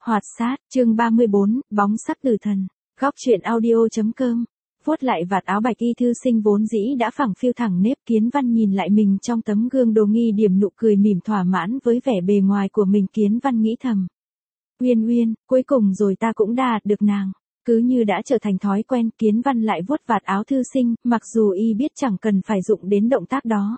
Hoạt sát, chương 34, bóng sắc tử thần. Góc truyện audio.com. Vuốt lại vạt áo bạch y thư sinh vốn dĩ đã phẳng phiu thẳng nếp, Kiến Văn nhìn lại mình trong tấm gương đồ nghi điểm nụ cười mỉm thỏa mãn với vẻ bề ngoài của mình. Kiến Văn nghĩ thầm. Uyên Uyên, cuối cùng rồi ta cũng đạt được nàng. Cứ như đã trở thành thói quen, Kiến Văn lại vuốt vạt áo thư sinh, mặc dù y biết chẳng cần phải dụng đến động tác đó.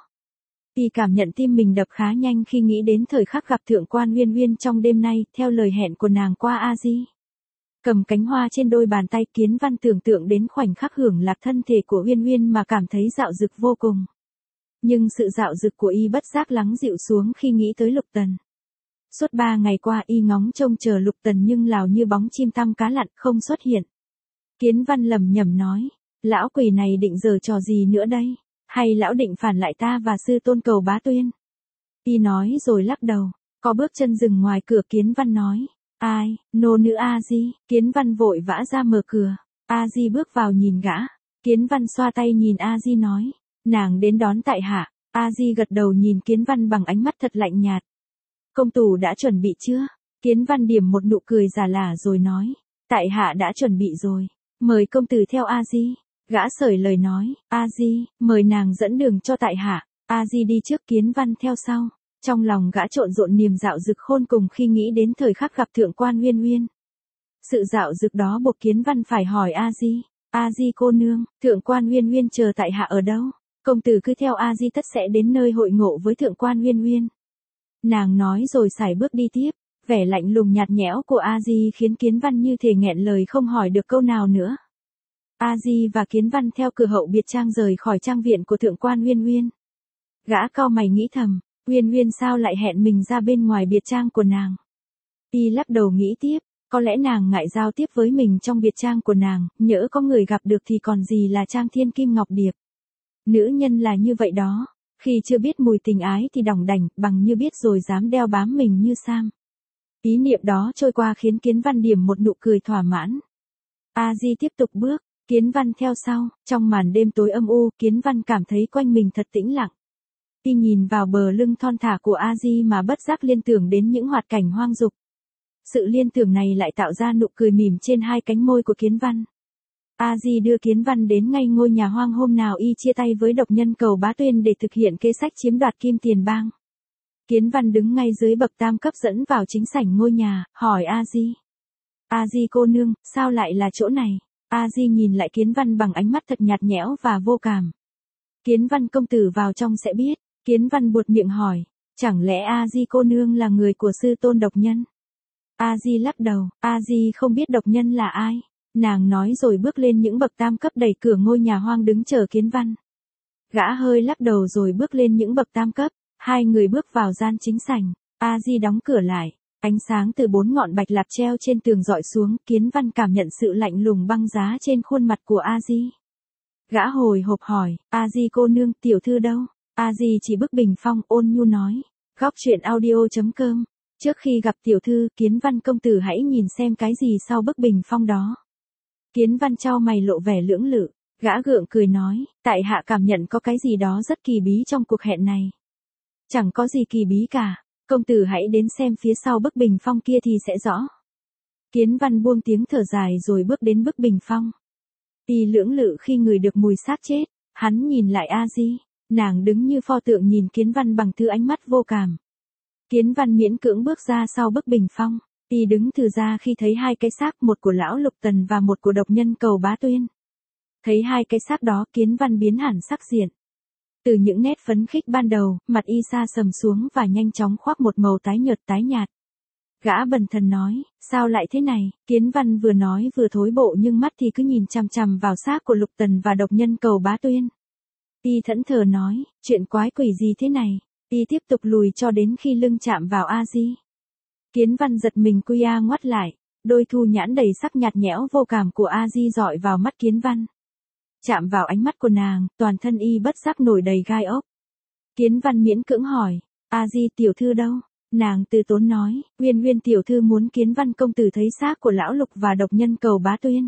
Y cảm nhận tim mình đập khá nhanh khi nghĩ đến thời khắc gặp thượng quan Uyên Uyên trong đêm nay, theo lời hẹn của nàng qua A Di. Cầm cánh hoa trên đôi bàn tay, Kiến Văn tưởng tượng đến khoảnh khắc hưởng lạc thân thể của Uyên Uyên mà cảm thấy dạo dực vô cùng. Nhưng sự dạo dực của y bất giác lắng dịu xuống khi nghĩ tới Lục Tần. Suốt 3 ngày qua y ngóng trông chờ Lục Tần nhưng lào như bóng chim tăm cá lặn không xuất hiện. Kiến Văn lẩm nhẩm nói, lão quỷ này định giở trò gì nữa đây? Hay lão định phản lại ta và sư tôn Cầu Bá Tuyên? Y nói rồi lắc đầu, có bước chân dừng ngoài cửa. Kiến Văn nói, ai, nô nữ A Di. Kiến Văn vội vã ra mở cửa. A Di bước vào nhìn gã. Kiến Văn xoa tay nhìn A Di nói, nàng đến đón tại hạ. A Di gật đầu nhìn Kiến Văn bằng ánh mắt thật lạnh nhạt. Công tù đã chuẩn bị chưa? Kiến Văn điểm một nụ cười giả lả rồi nói, tại hạ đã chuẩn bị rồi, mời công tử theo A Di. Gã sởi lời nói, A Di, mời nàng dẫn đường cho tại hạ. A Di đi trước, Kiến Văn theo sau. Trong lòng gã trộn rộn niềm dạo dực khôn cùng khi nghĩ đến thời khắc gặp thượng quan Uyên Uyên. Sự dạo dực đó buộc Kiến Văn phải hỏi A Di cô nương, thượng quan Uyên Uyên chờ tại hạ ở đâu? Công tử cứ theo A Di tất sẽ đến nơi hội ngộ với thượng quan Uyên Uyên. Nàng nói rồi sải bước đi tiếp. Vẻ lạnh lùng nhạt nhẽo của A Di khiến Kiến Văn như thể nghẹn lời không hỏi được câu nào nữa. A Di và Kiến Văn theo cửa hậu biệt trang rời khỏi trang viện của thượng quan Uyên Uyên. Gã cau mày nghĩ thầm, Uyên Uyên sao lại hẹn mình ra bên ngoài biệt trang của nàng? Y lắc đầu nghĩ tiếp, có lẽ nàng ngại giao tiếp với mình trong biệt trang của nàng, nhỡ có người gặp được thì còn gì là trang thiên kim ngọc điệp. Nữ nhân là như vậy đó, khi chưa biết mùi tình ái thì đỏng đảnh, bằng như biết rồi dám đeo bám mình như sam. Ý niệm đó trôi qua khiến Kiến Văn điểm một nụ cười thỏa mãn. A Di tiếp tục bước. Kiến Văn theo sau, trong màn đêm tối âm u, Kiến Văn cảm thấy quanh mình thật tĩnh lặng. Y nhìn vào bờ lưng thon thả của A Di mà bất giác liên tưởng đến những hoạt cảnh hoang dục. Sự liên tưởng này lại tạo ra nụ cười mỉm trên hai cánh môi của Kiến Văn. A Di đưa Kiến Văn đến ngay ngôi nhà hoang hôm nào y chia tay với độc nhân Cầu Bá Tuyên để thực hiện kế sách chiếm đoạt Kim Tiền Bang. Kiến Văn đứng ngay dưới bậc tam cấp dẫn vào chính sảnh ngôi nhà, hỏi A Di. A Di cô nương, sao lại là chỗ này? A Di nhìn lại Kiến Văn bằng ánh mắt thật nhạt nhẽo và vô cảm. Kiến Văn công tử vào trong sẽ biết. Kiến Văn buột miệng hỏi, chẳng lẽ A Di cô nương là người của sư tôn độc nhân? A Di lắc đầu, A Di không biết độc nhân là ai. Nàng nói rồi bước lên những bậc tam cấp đẩy cửa ngôi nhà hoang đứng chờ Kiến Văn. Gã hơi lắc đầu rồi bước lên những bậc tam cấp, hai người bước vào gian chính sảnh. A Di đóng cửa lại. Ánh sáng từ 4 ngọn bạch lạp treo trên tường dọi xuống, Kiến Văn cảm nhận sự lạnh lùng băng giá trên khuôn mặt của A Di. Gã hồi hộp hỏi, A Di cô nương, tiểu thư đâu? A Di chỉ bức bình phong, ôn nhu nói. Góc truyện audio.com. Trước khi gặp tiểu thư, Kiến Văn công tử hãy nhìn xem cái gì sau bức bình phong đó. Kiến Văn chau mày lộ vẻ lưỡng lự. Gã gượng cười nói, tại hạ cảm nhận có cái gì đó rất kỳ bí trong cuộc hẹn này. Chẳng có gì kỳ bí cả. Công tử hãy đến xem phía sau bức bình phong kia thì sẽ rõ. Kiến Văn buông tiếng thở dài rồi bước đến bức bình phong. Y lưỡng lự khi ngửi được mùi xác chết. Hắn nhìn lại A Di. Nàng đứng như pho tượng nhìn Kiến Văn bằng thứ ánh mắt vô cảm. Kiến Văn miễn cưỡng bước ra sau bức bình phong. Y đứng thừ ra khi thấy hai cái xác, một của lão Lục Tần và một của độc nhân Cầu Bá Tuyên. Thấy hai cái xác đó, Kiến Văn biến hẳn sắc diện. Từ những nét phấn khích ban đầu, mặt y sa sầm xuống và nhanh chóng khoác một màu tái nhợt tái nhạt. Gã bần thần nói, sao lại thế này? Kiến Văn vừa nói vừa thối bộ nhưng mắt thì cứ nhìn chằm chằm vào xác của Lục Tần và độc nhân Cầu Bá Tuyên. Y thẫn thờ nói, chuyện quái quỷ gì thế này? Y tiếp tục lùi cho đến khi lưng chạm vào A Di. Kiến Văn giật mình quy a ngoắt lại, đôi thu nhãn đầy sắc nhạt nhẽo vô cảm của A Di dọi vào mắt Kiến Văn. Chạm vào ánh mắt của nàng, toàn thân y bất giác nổi đầy gai ốc. Kiến Văn miễn cưỡng hỏi, A Di tiểu thư đâu? Nàng từ tốn nói, Uyên Uyên tiểu thư muốn Kiến Văn công tử thấy xác của lão Lục và độc nhân Cầu Bá Tuyên.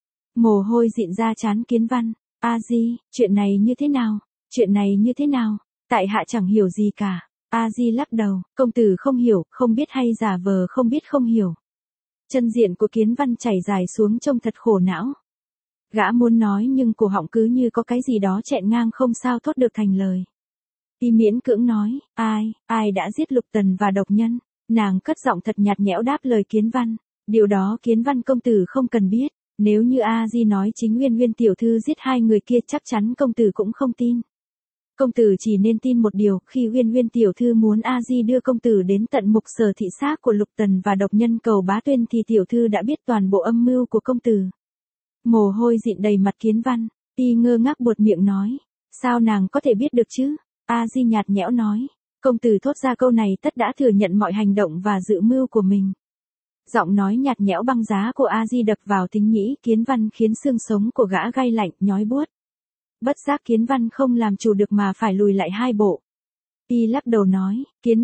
Mồ hôi dịn ra trán Kiến Văn. A Di, chuyện này như thế nào? Chuyện này như thế nào? Tại hạ chẳng hiểu gì cả. A Di lắc đầu, công tử không hiểu, không biết hay giả vờ không biết không hiểu. Chân diện của Kiến Văn chảy dài xuống trông thật khổ não. Gã muốn nói nhưng cổ họng cứ như có cái gì đó chẹn ngang không sao thốt được thành lời. Y miễn cưỡng nói, ai đã giết Lục Tần và độc nhân? Nàng cất giọng thật nhạt nhẽo đáp lời Kiến Văn. Điều đó Kiến Văn công tử không cần biết. Nếu như A Di nói chính Uyên Uyên tiểu thư giết hai người kia chắc chắn công tử cũng không tin. Công tử chỉ nên tin một điều, khi Uyên Uyên tiểu thư muốn A Di đưa công tử đến tận mục sở thị xác của Lục Tần và độc nhân Cầu Bá Tuyên thì tiểu thư đã biết toàn bộ âm mưu của công tử. Mồ hôi dịn đầy mặt Kiến Văn, y ngơ ngác buột miệng nói, sao nàng có thể biết được chứ? A Di nhạt nhẽo nói, công tử thốt ra câu này tất đã thừa nhận mọi hành động và dự mưu của mình. Giọng nói nhạt nhẽo băng giá của A Di đập vào thính nhĩ Kiến Văn khiến xương sống của gã gay lạnh, nhói buốt. Bất giác Kiến Văn không làm chủ được mà phải lùi lại hai bộ. Y lắc đầu nói,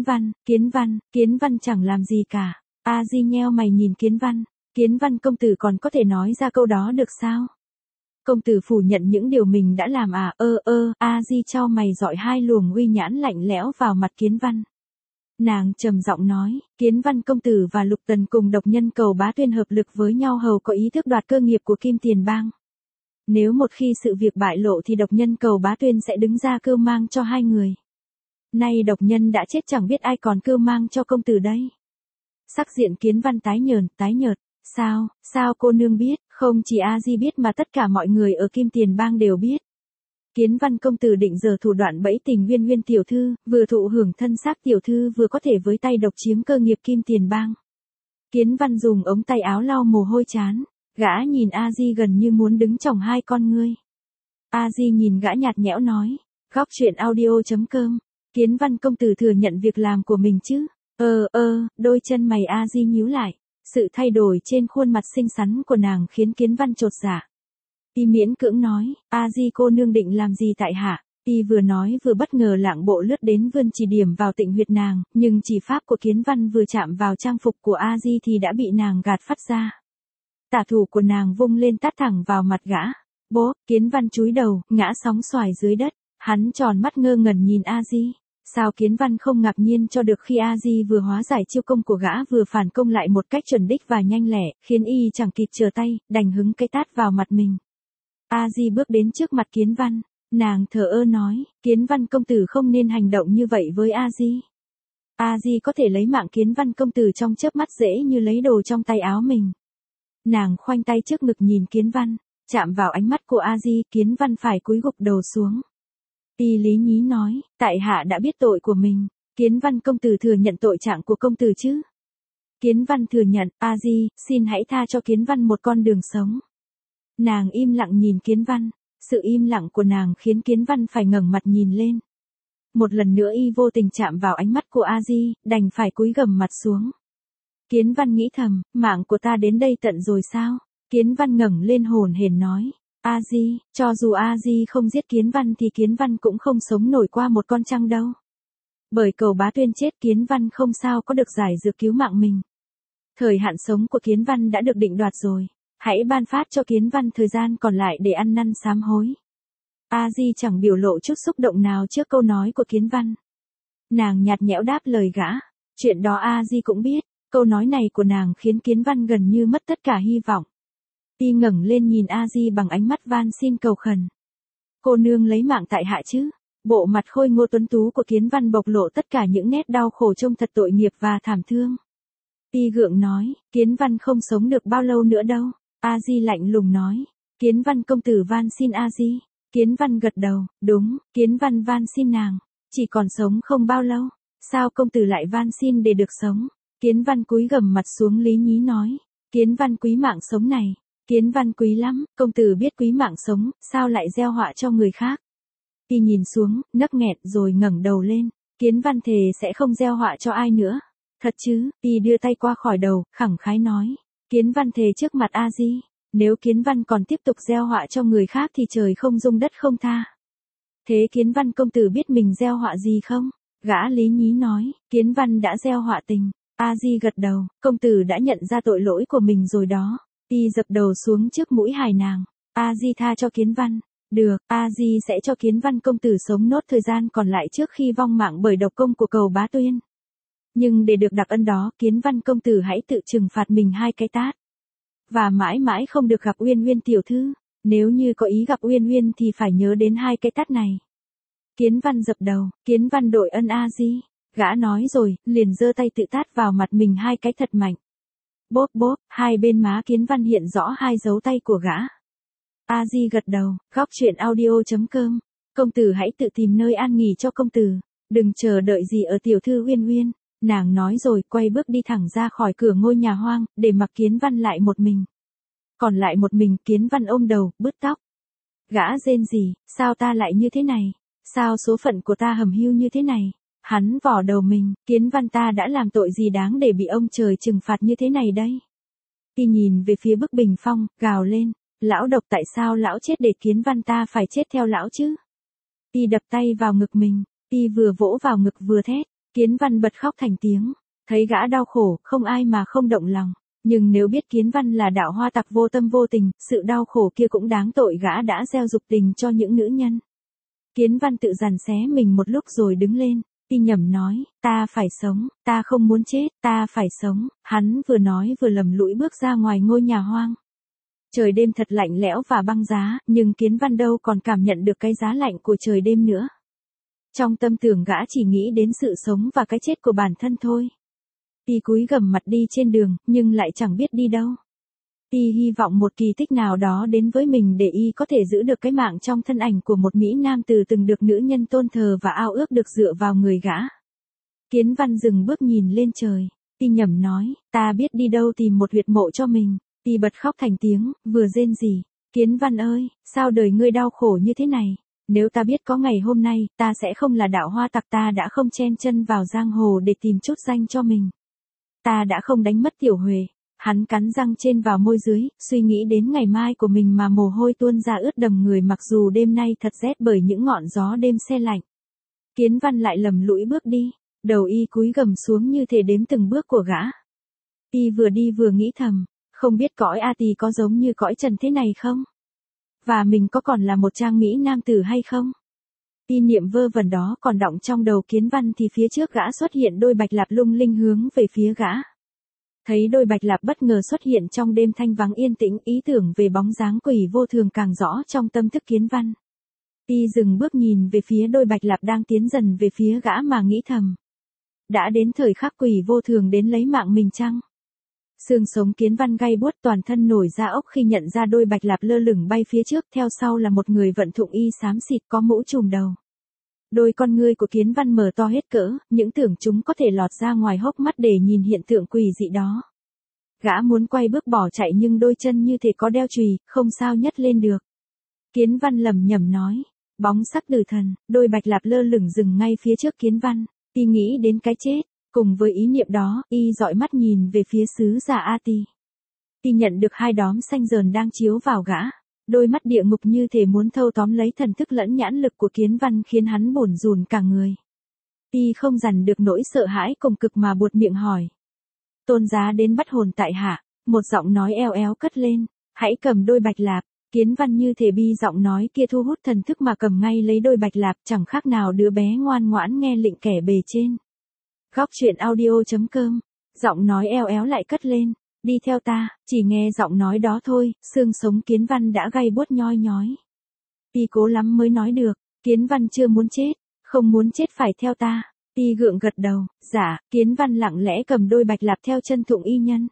Kiến Văn chẳng làm gì cả. A Di nheo mày nhìn Kiến Văn công tử còn có thể nói ra câu đó được sao? Công tử phủ nhận những điều mình đã làm à? A Di chau mày dọi hai luồng uy nhãn lạnh lẽo vào mặt Kiến Văn. Nàng trầm giọng nói, Kiến Văn công tử và Lục Tần cùng độc nhân Cầu Bá Tuyên hợp lực với nhau hầu có ý thức đoạt cơ nghiệp của Kim Tiền Bang. Nếu một khi sự việc bại lộ thì độc nhân Cầu Bá Tuyên sẽ đứng ra cưu mang cho hai người. Nay độc nhân đã chết chẳng biết ai còn cưu mang cho công tử đây. Sắc diện Kiến Văn tái nhợt. Sao cô nương biết? Không chỉ A Di biết mà tất cả mọi người ở Kim Tiền Bang đều biết. Kiến Văn công tử định giở thủ đoạn bẫy tình Uyên Uyên tiểu thư, vừa thụ hưởng thân xác tiểu thư vừa có thể với tay độc chiếm cơ nghiệp Kim Tiền Bang. Kiến Văn dùng ống tay áo lau mồ hôi chán, gã nhìn A Di gần như muốn đứng chồng hai con ngươi. A Di nhìn gã nhạt nhẽo nói, góc truyện audio.com, Kiến Văn công tử thừa nhận việc làm của mình chứ? Đôi chân mày A Di nhíu lại, sự thay đổi trên khuôn mặt xinh xắn của nàng khiến Kiến Văn chột dạ. Y miễn cưỡng nói, A Di cô nương định làm gì tại hạ? Y vừa nói vừa bất ngờ lạng bộ lướt đến vươn chỉ điểm vào tịnh huyệt nàng, nhưng chỉ pháp của Kiến Văn vừa chạm vào trang phục của A Di thì đã bị nàng gạt phát ra. Tả thủ của nàng vung lên tát thẳng vào mặt gã. Bố, Kiến Văn chúi đầu, ngã sóng xoài dưới đất, hắn tròn mắt ngơ ngẩn nhìn A Di. Sao Kiến Văn không ngạc nhiên cho được khi A Di vừa hóa giải chiêu công của gã vừa phản công lại một cách chuẩn đích và nhanh lẻ, khiến y chẳng kịp trở tay, đành hứng cái tát vào mặt mình. A Di bước đến trước mặt Kiến Văn, nàng thờ ơ nói, Kiến Văn công tử không nên hành động như vậy với A Di. A Di có thể lấy mạng Kiến Văn công tử trong chớp mắt dễ như lấy đồ trong tay áo mình. Nàng khoanh tay trước ngực nhìn Kiến Văn, chạm vào ánh mắt của A Di, Kiến Văn phải cúi gục đầu xuống. Y lý nhí nói, tại hạ đã biết tội của mình, Kiến Văn công tử thừa nhận tội trạng của công tử chứ? Kiến Văn thừa nhận, A Di, xin hãy tha cho Kiến Văn một con đường sống. Nàng im lặng nhìn Kiến Văn, sự im lặng của nàng khiến Kiến Văn phải ngẩng mặt nhìn lên. Một lần nữa y vô tình chạm vào ánh mắt của A Di, đành phải cúi gằm mặt xuống. Kiến Văn nghĩ thầm, mạng của ta đến đây tận rồi sao? Kiến Văn ngẩng lên hồn hển nói, A Di, cho dù A Di không giết Kiến Văn thì Kiến Văn cũng không sống nổi qua một con trăng đâu. Bởi Cầu Bá Tuyên chết Kiến Văn không sao có được giải dược cứu mạng mình. Thời hạn sống của Kiến Văn đã được định đoạt rồi, hãy ban phát cho Kiến Văn thời gian còn lại để ăn năn sám hối. A Di chẳng biểu lộ chút xúc động nào trước câu nói của Kiến Văn. Nàng nhạt nhẽo đáp lời gã, chuyện đó A Di cũng biết, câu nói này của nàng khiến Kiến Văn gần như mất tất cả hy vọng. Y ngẩng lên nhìn A Di bằng ánh mắt van xin cầu khẩn. Cô nương lấy mạng tại hạ chứ? Bộ mặt khôi ngô tuấn tú của Kiến Văn bộc lộ tất cả những nét đau khổ trông thật tội nghiệp và thảm thương. Y gượng nói, Kiến Văn không sống được bao lâu nữa đâu. A Di lạnh lùng nói, Kiến Văn công tử van xin A Di. Kiến Văn gật đầu, đúng, Kiến Văn van xin nàng, chỉ còn sống không bao lâu. Sao công tử lại van xin để được sống? Kiến Văn cúi gằm mặt xuống lý nhí nói, Kiến Văn quý mạng sống này. Kiến Văn quý lắm, công tử biết quý mạng sống, sao lại gieo họa cho người khác? Y nhìn xuống, nấc nghẹn rồi ngẩng đầu lên, Kiến Văn thề sẽ không gieo họa cho ai nữa. Thật chứ? Y đưa tay qua khỏi đầu, khẳng khái nói, Kiến Văn thề trước mặt A Di, nếu Kiến Văn còn tiếp tục gieo họa cho người khác thì trời không dung đất không tha. Thế Kiến Văn công tử biết mình gieo họa gì không? Gã lý nhí nói, Kiến Văn đã gieo họa tình. A Di gật đầu, công tử đã nhận ra tội lỗi của mình rồi đó. Y dập đầu xuống trước mũi hài nàng. A Di tha cho Kiến Văn. Được, A Di sẽ cho Kiến Văn công tử sống nốt thời gian còn lại trước khi vong mạng bởi độc công của Cầu Bá Tuyên. Nhưng để được đặc ân đó, Kiến Văn công tử hãy tự trừng phạt mình 2 cái tát. Và mãi mãi không được gặp Uyên Uyên tiểu thư. Nếu như có ý gặp Uyên Uyên thì phải nhớ đến 2 cái tát này. Kiến Văn dập đầu, Kiến Văn đội ân a di. Gã nói rồi, liền giơ tay tự tát vào mặt mình 2 cái thật mạnh. Bốp bốp, hai bên má Kiến Văn hiện rõ 2 dấu tay của gã. A di gật đầu, góc chuyện audio.com. Công tử hãy tự tìm nơi an nghỉ cho công tử. Đừng chờ đợi gì ở tiểu thư Uyên Uyên. Nàng nói rồi, quay bước đi thẳng ra khỏi cửa ngôi nhà hoang, để mặc Kiến Văn lại một mình. Còn lại một mình, Kiến Văn ôm đầu, bứt tóc. Gã rên rỉ, sao ta lại như thế này? Sao số phận của ta hầm hưu như thế này? Hắn vò đầu mình, Kiến Văn ta đã làm tội gì đáng để bị ông trời trừng phạt như thế này đây? Y nhìn về phía bức bình phong, gào lên, lão độc tại sao lão chết để Kiến Văn ta phải chết theo lão chứ? Y đập tay vào ngực mình, Y vừa vỗ vào ngực vừa thét, Kiến Văn bật khóc thành tiếng, thấy gã đau khổ, không ai mà không động lòng. Nhưng nếu biết Kiến Văn là đạo hoa tặc vô tâm vô tình, sự đau khổ kia cũng đáng tội gã đã gieo dục tình cho những nữ nhân. Kiến Văn tự dằn xé mình một lúc rồi đứng lên, Y nhẩm nói, ta phải sống, ta không muốn chết, ta phải sống. Hắn vừa nói vừa lầm lũi bước ra ngoài ngôi nhà hoang. Trời đêm thật lạnh lẽo và băng giá, nhưng Kiến Văn đâu còn cảm nhận được cái giá lạnh của trời đêm nữa. Trong tâm tưởng gã chỉ nghĩ đến sự sống và cái chết của bản thân thôi. Y cúi gằm mặt đi trên đường, nhưng lại chẳng biết đi đâu. Y hy vọng một kỳ tích nào đó đến với mình để Y có thể giữ được cái mạng trong thân ảnh của một mỹ nam tử từng được nữ nhân tôn thờ và ao ước được dựa vào người gã. Kiến Văn dừng bước nhìn lên trời. Y nhẩm nói, ta biết đi đâu tìm một huyệt mộ cho mình. Y bật khóc thành tiếng, vừa rên rỉ. Kiến Văn ơi, sao đời ngươi đau khổ như thế này? Nếu ta biết có ngày hôm nay, ta sẽ không là đạo hoa tặc, ta đã không chen chân vào giang hồ để tìm chút danh cho mình. Ta đã không đánh mất Tiểu Huệ. Hắn cắn răng trên vào môi dưới, suy nghĩ đến ngày mai của mình mà mồ hôi tuôn ra ướt đầm người mặc dù đêm nay thật rét bởi những ngọn gió đêm se lạnh. Kiến Văn lại lầm lũi bước đi, đầu Y cúi gằm xuống như thể đếm từng bước của gã. Y vừa đi vừa nghĩ thầm, không biết cõi A Tỳ có giống như cõi trần thế này không? Và mình có còn là một trang mỹ nam tử hay không? Y niệm vơ vẩn đó còn đọng trong đầu Kiến Văn thì phía trước gã xuất hiện đôi bạch lạp lung linh hướng về phía gã. Thấy đôi bạch lạp bất ngờ xuất hiện trong đêm thanh vắng yên tĩnh, ý tưởng về bóng dáng quỷ vô thường càng rõ trong tâm thức Kiến Văn. Y dừng bước nhìn về phía đôi bạch lạp đang tiến dần về phía gã mà nghĩ thầm. Đã đến thời khắc quỷ vô thường đến lấy mạng mình chăng? Xương sống Kiến Văn gay buốt, toàn thân nổi da ốc khi nhận ra đôi bạch lạp lơ lửng bay phía trước, theo sau là một người vận thụng y xám xịt có mũ trùm đầu. Đôi con ngươi của Kiến Văn mở to hết cỡ, những tưởng chúng có thể lọt ra ngoài hốc mắt để nhìn hiện tượng quỷ dị đó. Gã muốn quay bước bỏ chạy nhưng đôi chân như thể có đeo chùy, không sao nhấc lên được. Kiến Văn lẩm nhẩm nói, bóng sắc tử thần, đôi bạch lạp lơ lửng dừng ngay phía trước Kiến Văn. Y nghĩ đến cái chết, cùng với ý niệm đó, Y dõi mắt nhìn về phía sứ giả A Tỳ. Y nhận được 2 đóm xanh dờn đang chiếu vào gã. Đôi mắt địa ngục như thể muốn thâu tóm lấy thần thức lẫn nhãn lực của Kiến Văn khiến hắn bủn rủn cả người. Y không dằn được nỗi sợ hãi cùng cực mà buột miệng hỏi. Tôn giá đến bắt hồn tại hạ, một giọng nói eo éo cất lên, hãy cầm đôi bạch lạp. Kiến Văn như thể bi giọng nói kia thu hút thần thức mà cầm ngay lấy đôi bạch lạp, chẳng khác nào đứa bé ngoan ngoãn nghe lệnh kẻ bề trên. Góc chuyện audio.com, giọng nói eo éo lại cất lên. Đi theo ta, chỉ nghe giọng nói đó thôi, xương sống Kiến Văn đã gay buốt nhoi nhói. Y cố lắm mới nói được, Kiến Văn chưa muốn chết, không muốn chết phải theo ta. Y gượng gật đầu, dạ, Kiến Văn lặng lẽ cầm đôi bạch lạp theo chân Thụng Y Nhân.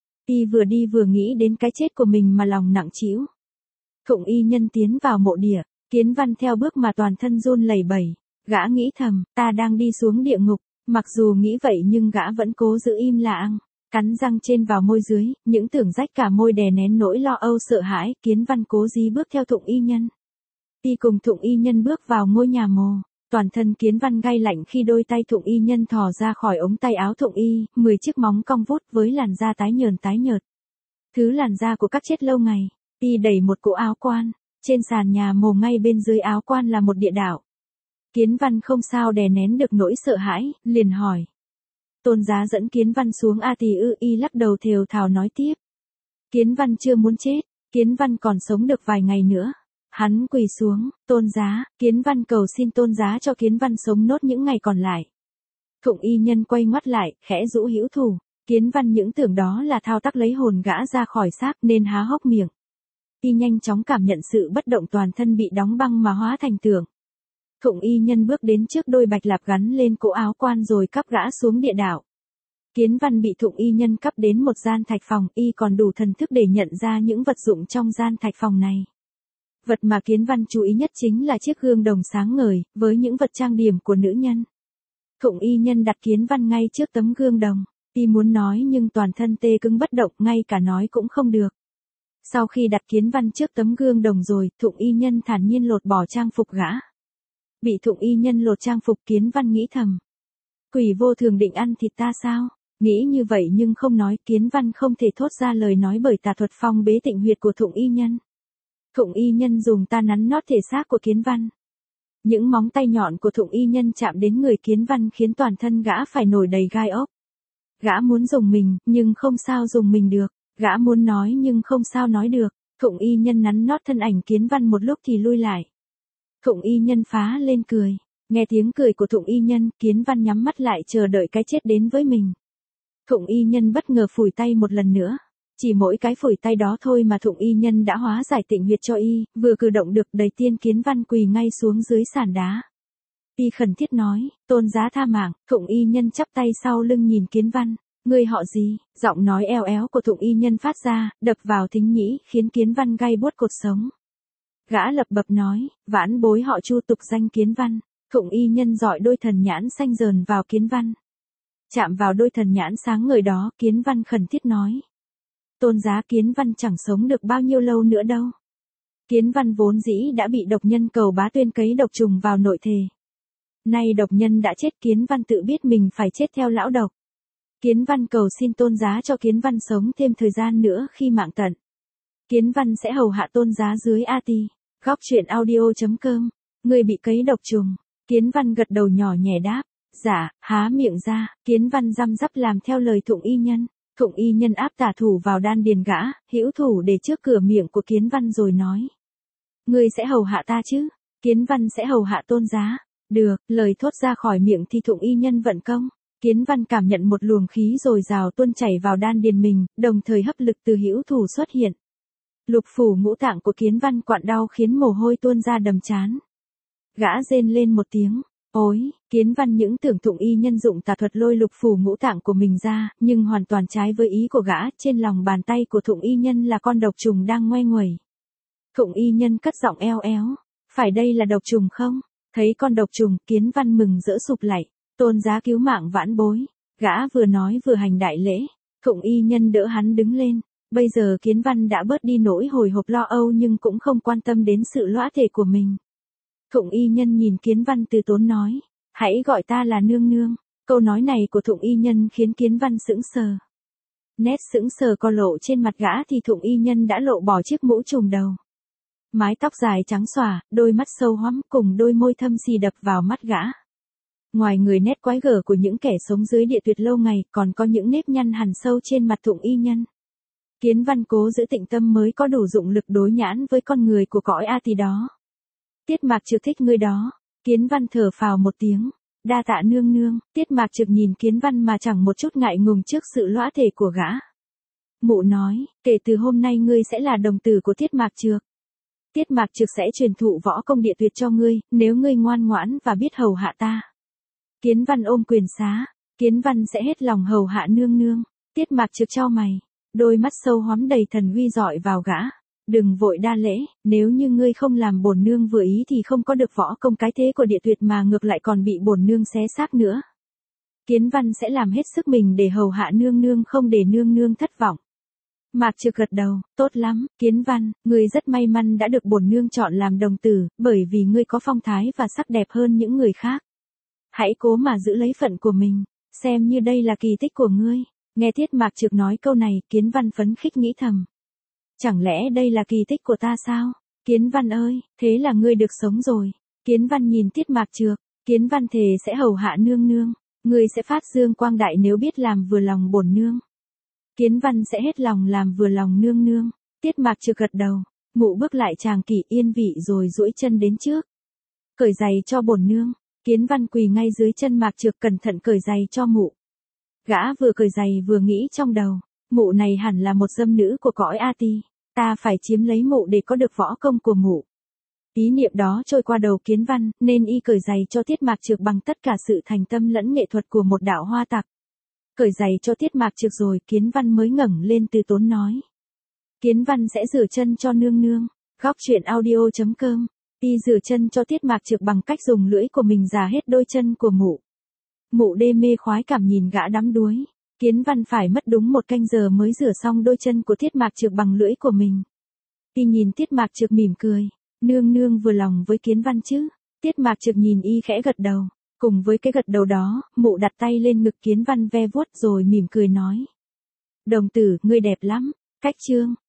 Y vừa đi vừa nghĩ đến cái chết của mình mà lòng nặng trĩu. Thụng Y Nhân tiến vào mộ địa, Kiến Văn theo bước mà toàn thân run lẩy bẩy. Gã nghĩ thầm, ta đang đi xuống địa ngục, mặc dù nghĩ vậy nhưng gã vẫn cố giữ im lặng. Cắn răng trên vào môi dưới, những tưởng rách cả môi đè nén nỗi lo âu sợ hãi, Kiến Văn cố dí bước theo Thụng Y Nhân. Y cùng Thụng Y Nhân bước vào ngôi nhà mồ, toàn thân Kiến Văn gay lạnh khi đôi tay Thụng Y Nhân thò ra khỏi ống tay áo Thụng Y, 10 chiếc móng cong vút với làn da tái nhợt. Thứ làn da của các chết lâu ngày. Y đẩy một cỗ áo quan, trên sàn nhà mồ ngay bên dưới áo quan là một địa đạo. Kiến Văn không sao đè nén được nỗi sợ hãi, liền hỏi. Tôn giá dẫn Kiến Văn xuống A Tỳ ư? Y lắc đầu thều thào nói tiếp. Kiến Văn chưa muốn chết, Kiến Văn còn sống được vài ngày nữa. Hắn quỳ xuống, tôn giá, Kiến Văn cầu xin tôn giá cho Kiến Văn sống nốt những ngày còn lại. Thụng y nhân quay ngoắt lại, khẽ rũ hữu thủ. Kiến Văn những tưởng đó là thao tác lấy hồn gã ra khỏi xác nên há hốc miệng. Y nhanh chóng cảm nhận sự bất động toàn thân bị đóng băng mà hóa thành tưởng. Thụng y nhân bước đến trước đôi bạch lạp gắn lên cổ áo quan rồi cắp gã xuống địa đạo. Kiến Văn bị Thụng y nhân cắp đến một gian thạch phòng, y còn đủ thần thức để nhận ra những vật dụng trong gian thạch phòng này. Vật mà Kiến Văn chú ý nhất chính là chiếc gương đồng sáng ngời, với những vật trang điểm của nữ nhân. Thụng y nhân đặt Kiến Văn ngay trước tấm gương đồng, y muốn nói nhưng toàn thân tê cứng bất động, ngay cả nói cũng không được. Sau khi đặt Kiến Văn trước tấm gương đồng rồi, Thụng y nhân thản nhiên lột bỏ trang phục gã. Bị Thụng y nhân lột trang phục, Kiến Văn nghĩ thầm. Quỷ vô thường định ăn thịt ta sao? Nghĩ như vậy nhưng không nói, Kiến Văn không thể thốt ra lời nói bởi tà thuật phong bế tịnh huyệt của Thụng y nhân. Thụng y nhân dùng ta nắn nót thể xác của Kiến Văn. Những móng tay nhọn của Thụng y nhân chạm đến người Kiến Văn khiến toàn thân gã phải nổi đầy gai ốc. Gã muốn dùng mình, nhưng không sao dùng mình được. Gã muốn nói nhưng không sao nói được. Thụng y nhân nắn nót thân ảnh Kiến Văn một lúc thì lui lại. Thụng y nhân phá lên cười. Nghe tiếng cười của Thụng y nhân, Kiến Văn nhắm mắt lại chờ đợi cái chết đến với mình. Thụng y nhân bất ngờ phủi tay một lần nữa. Chỉ mỗi cái phủi tay đó thôi mà Thụng y nhân đã hóa giải tịnh huyệt cho y, vừa cử động được đầy tiên Kiến Văn quỳ ngay xuống dưới sàn đá. Y khẩn thiết nói, tôn giá tha mạng. Thụng y nhân chắp tay sau lưng nhìn Kiến Văn. Ngươi họ gì? Giọng nói eo éo của Thụng y nhân phát ra, đập vào thính nhĩ, khiến Kiến Văn gay buốt cột sống. Gã lập bập nói, vãn bối họ Chu, tục danh Kiến Văn. Thụng y nhân dọi đôi thần nhãn xanh dờn vào Kiến Văn. Chạm vào đôi thần nhãn sáng ngời đó, Kiến Văn khẩn thiết nói. Tôn giá, Kiến Văn chẳng sống được bao nhiêu lâu nữa đâu. Kiến Văn vốn dĩ đã bị độc nhân Cầu Bá Tuyên cấy độc trùng vào nội thể. Nay độc nhân đã chết, Kiến Văn tự biết mình phải chết theo lão độc. Kiến Văn cầu xin tôn giá cho Kiến Văn sống thêm thời gian nữa khi mạng tận. Kiến Văn sẽ hầu hạ tôn giá dưới AT. Góc truyện audio.com. Người bị cấy độc trùng. Kiến Văn gật đầu nhỏ nhẹ đáp. Dạ, há miệng ra, Kiến Văn răm rắp làm theo lời Thụng y nhân. Thụng y nhân áp tả thủ vào đan điền gã, hữu thủ để trước cửa miệng của Kiến Văn rồi nói. Ngươi sẽ hầu hạ ta chứ? Kiến Văn sẽ hầu hạ tôn giá. Được, lời thốt ra khỏi miệng thì Thụng y nhân vận công. Kiến Văn cảm nhận một luồng khí dồi dào tuôn chảy vào đan điền mình, đồng thời hấp lực từ hữu thủ xuất hiện. Lục phủ ngũ tạng của Kiến Văn quặn đau khiến mồ hôi tuôn ra đầm trán. Gã rên lên một tiếng. Ôi, Kiến Văn những tưởng Thụng y nhân dụng tà thuật lôi lục phủ ngũ tạng của mình ra, nhưng hoàn toàn trái với ý của gã. Trên lòng bàn tay của Thụng y nhân là con độc trùng đang ngoe nguẩy. Thụng y nhân cất giọng eo éo. Phải đây là độc trùng không? Thấy con độc trùng, Kiến Văn mừng rỡ sụp lạy. Tôn giá cứu mạng vãn bối. Gã vừa nói vừa hành đại lễ. Thụng y nhân đỡ hắn đứng lên. Bây giờ Kiến Văn đã bớt đi nỗi hồi hộp lo âu nhưng cũng không quan tâm đến sự lõa thể của mình. Thụng y nhân nhìn Kiến Văn từ tốn nói. Hãy gọi ta là nương nương. Câu nói này của Thụng y nhân khiến Kiến Văn sững sờ. Nét sững sờ co lộ trên mặt gã thì Thụng y nhân đã lộ bỏ chiếc mũ trùm đầu. Mái tóc dài trắng xòa, đôi mắt sâu hoắm cùng đôi môi thâm xì đập vào mắt gã. Ngoài người nét quái gở của những kẻ sống dưới địa tuyệt lâu ngày, còn có những nếp nhăn hằn sâu trên mặt Thụng y nhân. Kiến Văn cố giữ tịnh tâm mới có đủ dụng lực đối nhãn với con người của cõi A Tỳ đó. Tiết Mạc Trực thích ngươi đó. Kiến Văn thở phào một tiếng. Đa tạ nương nương. Tiết Mạc Trực nhìn Kiến Văn mà chẳng một chút ngại ngùng trước sự lõa thể của gã. Mụ nói, kể từ hôm nay ngươi sẽ là đồng tử của Tiết Mạc Trực. Tiết Mạc Trực sẽ truyền thụ võ công địa tuyệt cho ngươi, nếu ngươi ngoan ngoãn và biết hầu hạ ta. Kiến Văn ôm quyền xá. Kiến Văn sẽ hết lòng hầu hạ nương nương. Tiết Mạc Trực chau mày. Đôi mắt sâu hoắm đầy thần uy dọi vào gã. Đừng vội đa lễ, nếu như ngươi không làm bổn nương vừa ý thì không có được võ công cái thế của địa tuyệt mà ngược lại còn bị bổn nương xé xác nữa. Kiến Văn sẽ làm hết sức mình để hầu hạ nương nương không để nương nương thất vọng. Mạc Trực gật đầu, tốt lắm, Kiến Văn, ngươi rất may mắn đã được bổn nương chọn làm đồng tử, bởi vì ngươi có phong thái và sắc đẹp hơn những người khác. Hãy cố mà giữ lấy phận của mình, xem như đây là kỳ tích của ngươi. Nghe Tiết Mạc Trực nói câu này, Kiến Văn phấn khích nghĩ thầm. Chẳng lẽ đây là kỳ tích của ta sao? Kiến Văn ơi, thế là ngươi được sống rồi. Kiến Văn nhìn Tiết Mạc Trực, Kiến Văn thề sẽ hầu hạ nương nương. Ngươi sẽ phát dương quang đại nếu biết làm vừa lòng bổn nương. Kiến Văn sẽ hết lòng làm vừa lòng nương nương. Tiết Mạc Trực gật đầu, mụ bước lại tràng kỷ yên vị rồi duỗi chân đến trước. Cởi giày cho bổn nương. Kiến Văn quỳ ngay dưới chân Mạc Trược cẩn thận cởi giày cho mụ. Gã vừa cởi giày vừa nghĩ trong đầu, mụ này hẳn là một dâm nữ của cõi A Ti, ta phải chiếm lấy mụ để có được võ công của mụ. Ý niệm đó trôi qua đầu Kiến Văn, nên y cởi giày cho Tiết Mạc Trược bằng tất cả sự thành tâm lẫn nghệ thuật của một đạo hoa tặc. Cởi giày cho Tiết Mạc Trược rồi Kiến Văn mới ngẩng lên từ tốn nói. Kiến Văn sẽ rửa chân cho nương nương. Góc truyện audio.com. Y rửa chân cho Tiết Mạc Trược bằng cách dùng lưỡi của mình rà hết đôi chân của mụ. Mụ đê mê khoái cảm nhìn gã đắm đuối. Kiến Văn phải mất đúng 1 canh giờ mới rửa xong đôi chân của Tiết Mạc Trược bằng lưỡi của mình. Y nhìn Tiết Mạc Trược mỉm cười. Nương nương vừa lòng với Kiến Văn chứ? Tiết Mạc Trược nhìn y khẽ gật đầu. Cùng với cái gật đầu đó, mụ đặt tay lên ngực Kiến Văn ve vuốt rồi mỉm cười nói. Đồng tử, ngươi đẹp lắm. Cách chương.